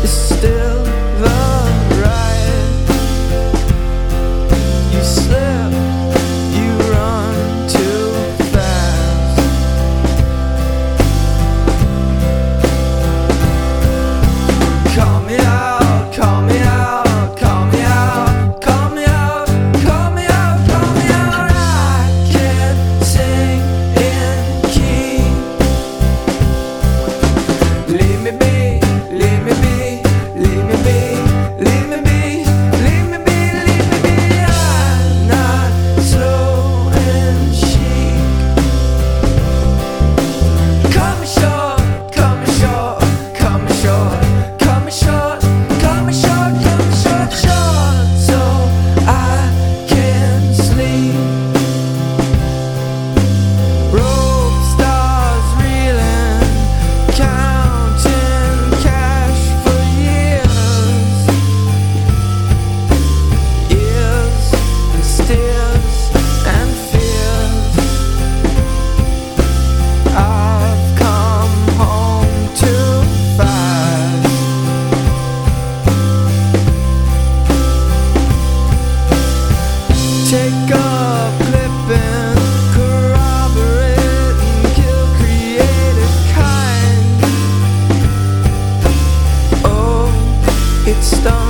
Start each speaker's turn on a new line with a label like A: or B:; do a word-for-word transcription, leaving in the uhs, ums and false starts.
A: still the right. You slip, you run too fast. Call me out, call me out, call me out, call me out, call me out, call me out. I can't sing in key. Leave me be, leave me be, leave me be, leave me be, leave me be, leave me be. I'm not slow and chic. Cut me short, cut me short, cut me short, cut me short, cut me short, cut me short, short, so I can sleep. Rope stars reeling, counting cash for years, years and steers and fears. I've come home too fast. Take up clipping, corroborate and kill creative kind. Oh, it's done.